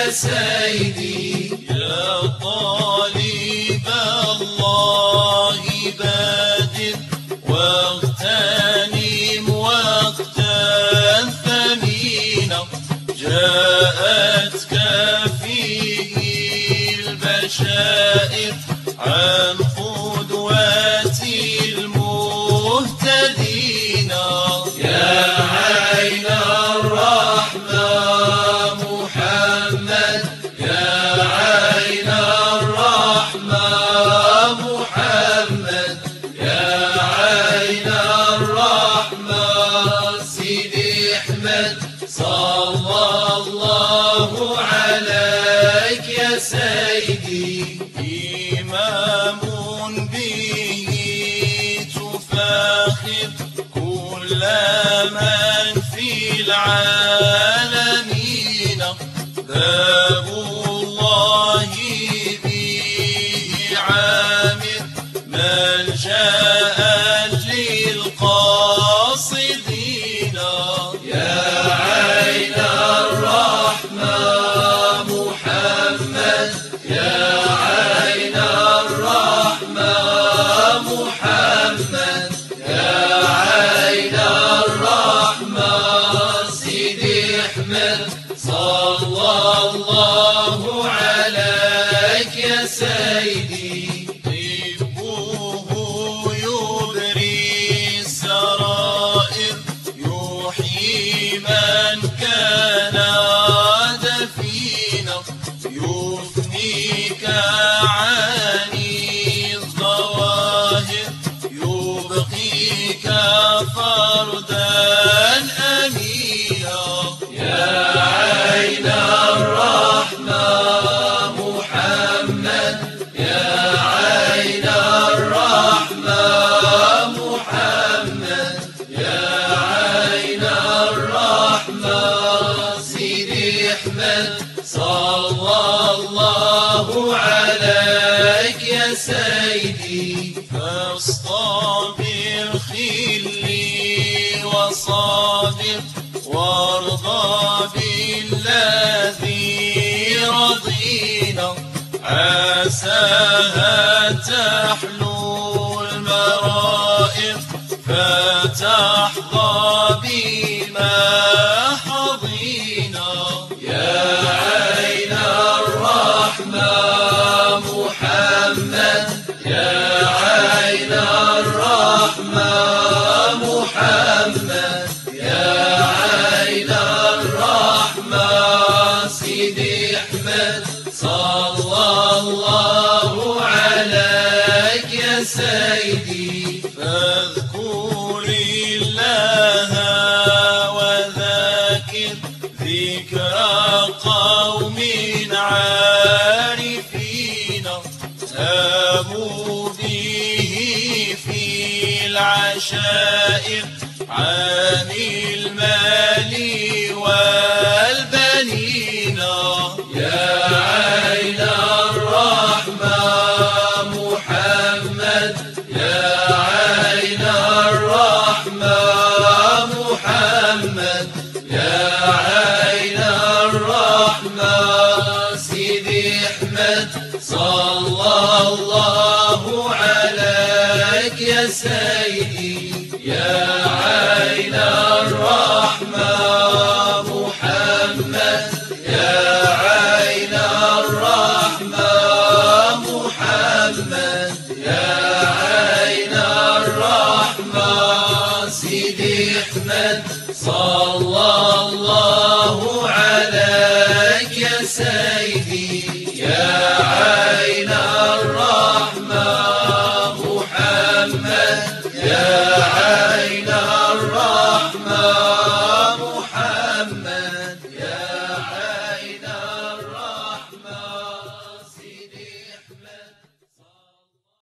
سيدي. يا طالب الله بادر واغتنم وقتا ثمينا، جاءتك فيه البشائر عن قدوة المهتدين. يا عين الرحمة محمد، يا عين الرحمة محمد، يا عين الرحمة سيدي أحمد، صلى الله عليك يا سيدي. إمام به تفاخر كل من في العالمين، باب الله به عامر ملجأ للقاصدين. يا عين الرحمة محمد، يا عين الرحمة محمد، يا عين الرحمة سيدي أحمد، صلى الله عليك يا سيدي. طبه يبري السرائر يحيي من كان دفينا، يفنيك عن الظواهر يبقيك فردا أمينا. يا عين الرحمة محمد، يا عين الرحمة محمد، يا عين الرحمة سيدي أحمد، صلى الله عليك يا سيدي. فاصطبر خلي وصابر وارضى بالذي رضينا، عساها تحلو المرائر فتحظى بما حظينا. يا عين الرحمة محمد، يا عين الرحمة محمد، يا عين الرحمة سيدي أحمد، صلى الله عليك يا سيدي. فاذكر الله وذاكر ذكر قوم عارفين، هاموا به في العشائر عن المال والبنين. يا عين الرحمة محمد، يا عين الرحمة محمد، يا عين الرحمة سيدي أحمد، صلى الله عليك يا سيدي. يا عين الرحمة محمد، يا عين الرحمة محمد، يا عين الرحمة سيدي أحمد، صلى الله عليك يا سيدي. يا عين الرحمة محمد، يا